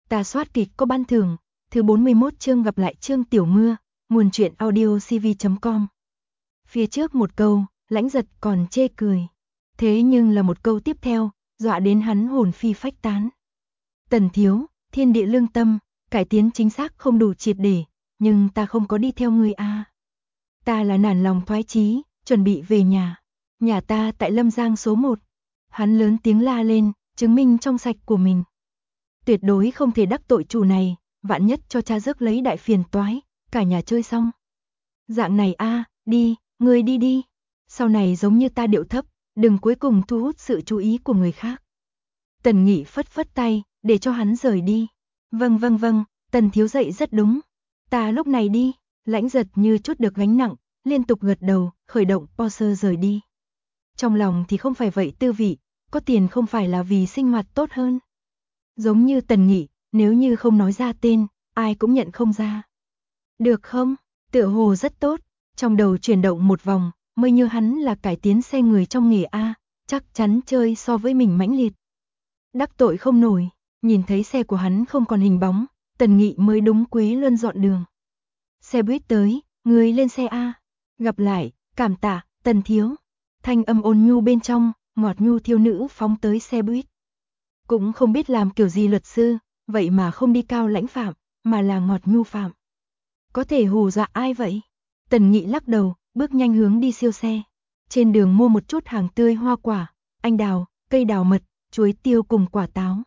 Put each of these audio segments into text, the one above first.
Ta soát kịch có ban thưởng. Thứ 41 chương gặp lại Trương Tiểu Mưa, nguồn truyện audio cv.com. Phía trước một câu, Lãnh Giật còn chê cười. Thế nhưng là một câu tiếp theo, dọa đến hắn hồn phi phách tán. Tần thiếu, thiên địa lương tâm, cải tiến chính xác không đủ triệt để, nhưng ta không có đi theo ngươi a. Ta là nản lòng thoái chí, chuẩn bị về nhà. Nhà ta tại Lâm Giang số 1. Hắn lớn tiếng la lên, chứng minh trong sạch của mình. Tuyệt đối không thể đắc tội chủ này, vạn nhất cho cha rước lấy đại phiền toái, cả nhà chơi xong. Dạng này a, đi, ngươi đi đi. Sau này giống như ta điệu thấp, đừng cuối cùng thu hút sự chú ý của người khác. Tần Nghị phất phất tay, để cho hắn rời đi. Vâng, Tần thiếu dạy rất đúng. Ta lúc này đi. Lãnh Giật như chút được gánh nặng, liên tục gật đầu, khởi động Porsche rời đi. Trong lòng thì không phải vậy tư vị, có tiền không phải là vì sinh hoạt tốt hơn. Giống như Tần Nghị, nếu như không nói ra tên, ai cũng nhận không ra. Được không? Tựa hồ rất tốt, trong đầu chuyển động một vòng, mới như hắn là cải tiến xe người trong nghề A, chắc chắn chơi so với mình mãnh liệt. Đắc tội không nổi, nhìn thấy xe của hắn không còn hình bóng, Tần Nghị mới đúng Quế Luân dọn đường. Xe buýt tới, người lên xe A. Gặp lại, cảm tạ, Tần thiếu. Thanh âm ôn nhu bên trong, ngọt nhu thiếu nữ phóng tới xe buýt. Cũng không biết làm kiểu gì luật sư, vậy mà không đi cao lãnh phạm, mà là ngọt nhu phạm. Có thể hù dọa ai vậy? Tần Nghị lắc đầu, bước nhanh hướng đi siêu xe. Trên đường mua một chút hàng tươi hoa quả, anh đào, cây đào mật, chuối tiêu cùng quả táo.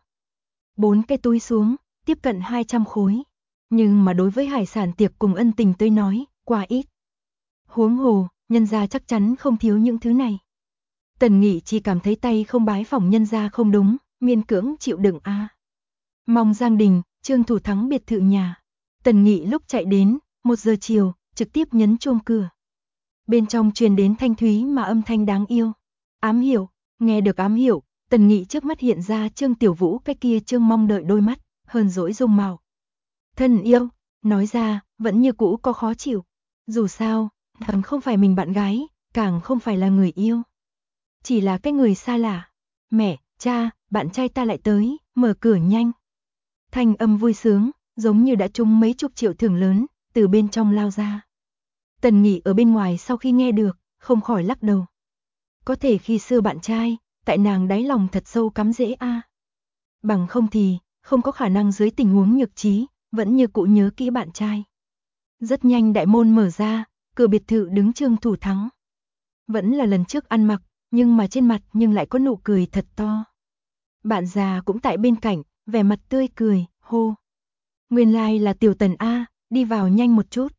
4 cái túi xuống, tiếp cận 200 khối. Nhưng mà đối với hải sản tiệc cùng ân tình tôi nói, quá ít. Huống hồ, nhân gia chắc chắn không thiếu những thứ này. Tần Nghị chỉ cảm thấy tay không bái phỏng nhân gia không đúng, miên cưỡng chịu đựng a. Mong Giang Đình, Trương Thủ Thắng biệt thự nhà. Tần Nghị lúc chạy đến, 1 giờ chiều, trực tiếp nhấn chuông cửa. Bên trong truyền đến thanh thúy mà âm thanh đáng yêu. Ám hiệu, nghe được ám hiệu, Tần Nghị trước mắt hiện ra Trương Tiểu Vũ cái kia trương mong đợi đôi mắt, hờn dỗi dung mạo. Thân yêu, nói ra, vẫn như cũ có khó chịu. Dù sao, hắn không phải mình bạn gái, càng không phải là người yêu. Chỉ là cái người xa lạ. Mẹ, cha, bạn trai ta lại tới, mở cửa nhanh. Thanh âm vui sướng, giống như đã trúng mấy chục triệu thưởng lớn, từ bên trong lao ra. Tần Nghị ở bên ngoài sau khi nghe được, không khỏi lắc đầu. Có thể khi xưa bạn trai, tại nàng đáy lòng thật sâu cắm rễ a. Bằng không thì, không có khả năng dưới tình huống nhược trí, vẫn như cũ nhớ kỹ bạn trai. Rất nhanh đại môn mở ra, cửa biệt thự đứng Trương Thủ Thắng. Vẫn là lần trước ăn mặc, nhưng mà trên mặt nhưng lại có nụ cười thật to. Bạn già cũng tại bên cạnh, vẻ mặt tươi cười, hô. Nguyên lai là Tiểu Tần A, đi vào nhanh một chút.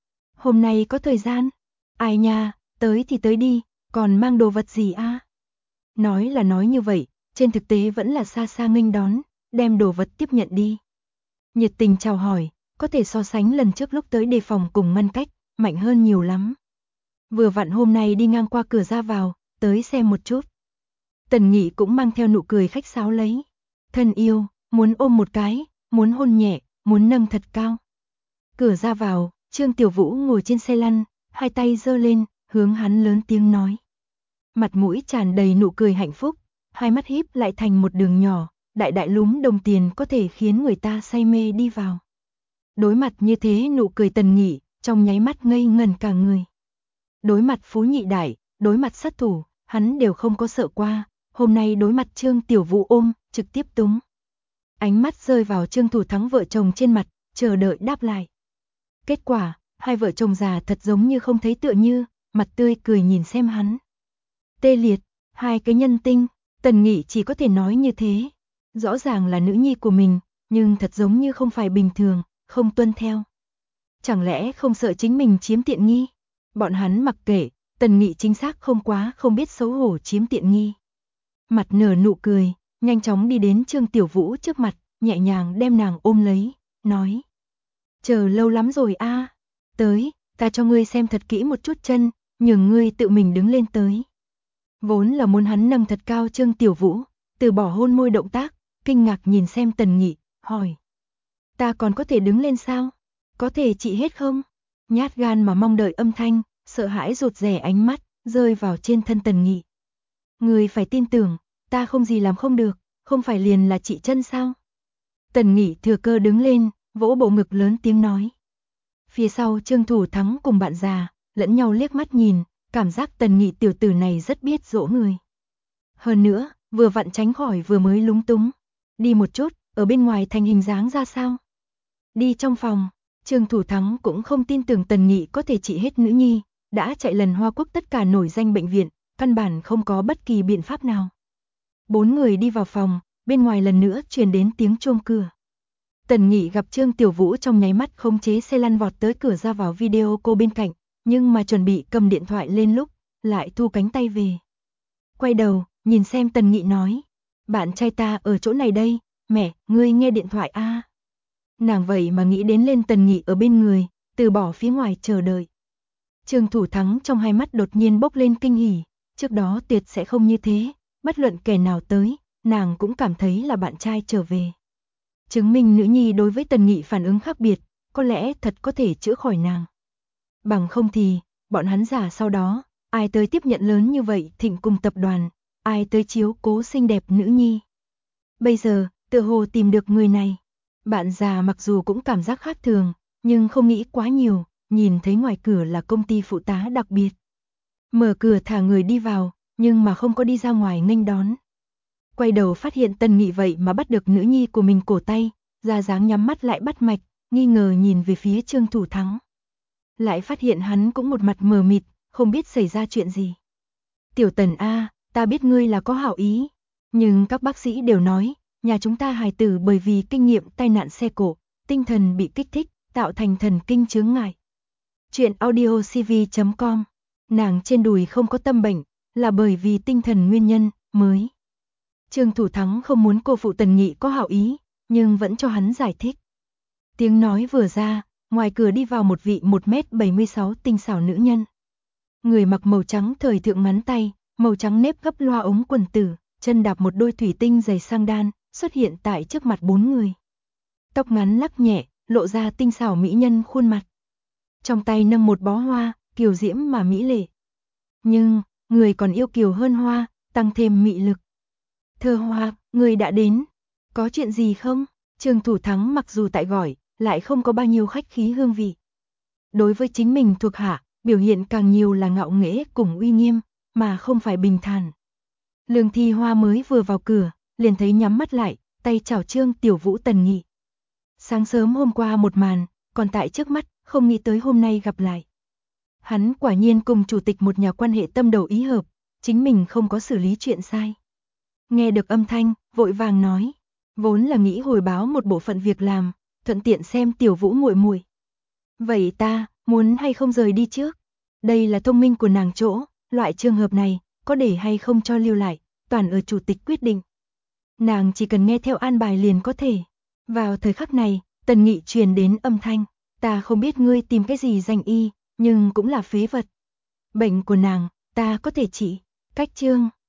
Hôm nay có thời gian. Ai nha, tới thì tới đi, còn mang đồ vật gì a? Nói là nói như vậy, trên thực tế vẫn là xa xa nghênh đón, đem đồ vật tiếp nhận đi. Nhiệt tình chào hỏi, có thể so sánh lần trước lúc tới đề phòng cùng ngăn cách, mạnh hơn nhiều lắm. Vừa vặn hôm nay đi ngang qua cửa ra vào, tới xem một chút. Tần Nghị cũng mang theo nụ cười khách sáo lấy. Thân yêu, muốn ôm một cái, muốn hôn nhẹ, muốn nâng thật cao. Cửa ra vào, Trương Tiểu Vũ ngồi trên xe lăn, hai tay giơ lên, hướng hắn lớn tiếng nói. Mặt mũi tràn đầy nụ cười hạnh phúc, hai mắt híp lại thành một đường nhỏ, đại đại lúm đồng tiền có thể khiến người ta say mê đi vào. Đối mặt như thế nụ cười Tần Nghị, trong nháy mắt ngây ngần cả người. Đối mặt Phú Nhị Đại, đối mặt sát thủ, hắn đều không có sợ qua, hôm nay đối mặt Trương Tiểu Vũ ôm, trực tiếp túng. Ánh mắt rơi vào Trương Thủ Thắng vợ chồng trên mặt, chờ đợi đáp lại. Kết quả, hai vợ chồng già thật giống như không thấy tựa như, mặt tươi cười nhìn xem hắn. Tê liệt, hai cái nhân tinh, Tần Nghị chỉ có thể nói như thế. Rõ ràng là nữ nhi của mình, nhưng thật giống như không phải bình thường, không tuân theo. Chẳng lẽ không sợ chính mình chiếm tiện nghi? Bọn hắn mặc kệ, Tần Nghị chính xác không quá không biết xấu hổ chiếm tiện nghi. Mặt nở nụ cười, nhanh chóng đi đến Trương Tiểu Vũ trước mặt, nhẹ nhàng đem nàng ôm lấy, nói. Chờ lâu lắm rồi a, tới, ta cho ngươi xem thật kỹ một chút chân, nhường ngươi tự mình đứng lên tới. Vốn là muốn hắn nâng thật cao Trương Tiểu Vũ, từ bỏ hôn môi động tác, kinh ngạc nhìn xem Tần Nghị, hỏi. Ta còn có thể đứng lên sao? Có thể trị hết không? Nhát gan mà mong đợi âm thanh, sợ hãi rụt rè ánh mắt, rơi vào trên thân Tần Nghị. Ngươi phải tin tưởng, ta không gì làm không được, không phải liền là trị chân sao? Tần Nghị thừa cơ đứng lên, vỗ bộ ngực lớn tiếng nói. Phía sau Trương Thủ Thắng cùng bạn già, lẫn nhau liếc mắt nhìn, cảm giác Tần Nghị tiểu tử này rất biết dỗ người. Hơn nữa, vừa vặn tránh khỏi vừa mới lúng túng. Đi một chút, ở bên ngoài thành hình dáng ra sao? Đi trong phòng, Trương Thủ Thắng cũng không tin tưởng Tần Nghị có thể trị hết nữ nhi, đã chạy lần Hoa Quốc tất cả nổi danh bệnh viện, căn bản không có bất kỳ biện pháp nào. 4 người đi vào phòng, bên ngoài lần nữa truyền đến tiếng chuông cửa. Tần Nghị gặp Trương Tiểu Vũ trong nháy mắt khống chế xe lăn vọt tới cửa ra vào video cô bên cạnh, nhưng mà chuẩn bị cầm điện thoại lên lúc, lại thu cánh tay về. Quay đầu, nhìn xem Tần Nghị nói, bạn trai ta ở chỗ này đây, mẹ, ngươi nghe điện thoại a. Nàng vậy mà nghĩ đến lên Tần Nghị ở bên người, từ bỏ phía ngoài chờ đợi. Trương Thủ Thắng trong hai mắt đột nhiên bốc lên kinh hỉ, trước đó tuyệt sẽ không như thế, bất luận kẻ nào tới, nàng cũng cảm thấy là bạn trai trở về. Chứng minh nữ nhi đối với Tần Nghị phản ứng khác biệt, có lẽ thật có thể chữa khỏi nàng. Bằng không thì, bọn hắn giả sau đó, ai tới tiếp nhận lớn như vậy Thịnh cùng tập đoàn, ai tới chiếu cố xinh đẹp nữ nhi. Bây giờ, tựa hồ tìm được người này. Bạn già mặc dù cũng cảm giác khác thường, nhưng không nghĩ quá nhiều, nhìn thấy ngoài cửa là công ty phụ tá đặc biệt. Mở cửa thả người đi vào, nhưng mà không có đi ra ngoài nghênh đón. Quay đầu phát hiện Tần Nghị vậy mà bắt được nữ nhi của mình cổ tay, ra dáng nhắm mắt lại bắt mạch, nghi ngờ nhìn về phía Trương Thủ Thắng. Lại phát hiện hắn cũng một mặt mờ mịt, không biết xảy ra chuyện gì. Tiểu Tần a, ta biết ngươi là có hảo ý, nhưng các bác sĩ đều nói, nhà chúng ta hài tử bởi vì kinh nghiệm tai nạn xe cộ, tinh thần bị kích thích, tạo thành thần kinh chướng ngại. Chuyện audiocv.com, nàng trên đùi không có tâm bệnh, là bởi vì tinh thần nguyên nhân, mới. Trương Thủ Thắng không muốn cô phụ Tần Nghị có hảo ý, nhưng vẫn cho hắn giải thích. Tiếng nói vừa ra, ngoài cửa đi vào một vị 1m76 tinh xảo nữ nhân. Người mặc màu trắng thời thượng ngắn tay, màu trắng nếp gấp loa ống quần tử, chân đạp một đôi thủy tinh giày sang đan, xuất hiện tại trước mặt 4 người. Tóc ngắn lắc nhẹ, lộ ra tinh xảo mỹ nhân khuôn mặt. Trong tay nâng một bó hoa, kiều diễm mà mỹ lệ. Nhưng, người còn yêu kiều hơn hoa, tăng thêm mị lực. Thơ Hoa, người đã đến. Có chuyện gì không? Trương Thủ Thắng mặc dù tại gọi, lại không có bao nhiêu khách khí hương vị. Đối với chính mình thuộc hạ, biểu hiện càng nhiều là ngạo nghễ cùng uy nghiêm, mà không phải bình thản. Lương Thi Hoa mới vừa vào cửa, liền thấy nhắm mắt lại, tay chào Trương Tiểu Vũ Tần Nghị. Sáng sớm hôm qua một màn, còn tại trước mắt, không nghĩ tới hôm nay gặp lại. Hắn quả nhiên cùng chủ tịch một nhà quan hệ tâm đầu ý hợp, chính mình không có xử lý chuyện sai. Nghe được âm thanh, vội vàng nói, vốn là nghĩ hồi báo một bộ phận việc làm, thuận tiện xem Tiểu Vũ muội muội. Vậy ta, muốn hay không rời đi trước? Đây là thông minh của nàng chỗ, loại trường hợp này, có để hay không cho lưu lại, toàn ở chủ tịch quyết định. Nàng chỉ cần nghe theo an bài liền có thể. Vào thời khắc này, Tần Nghị truyền đến âm thanh, ta không biết ngươi tìm cái gì danh y, nhưng cũng là phế vật. Bệnh của nàng, ta có thể trị. Cách chương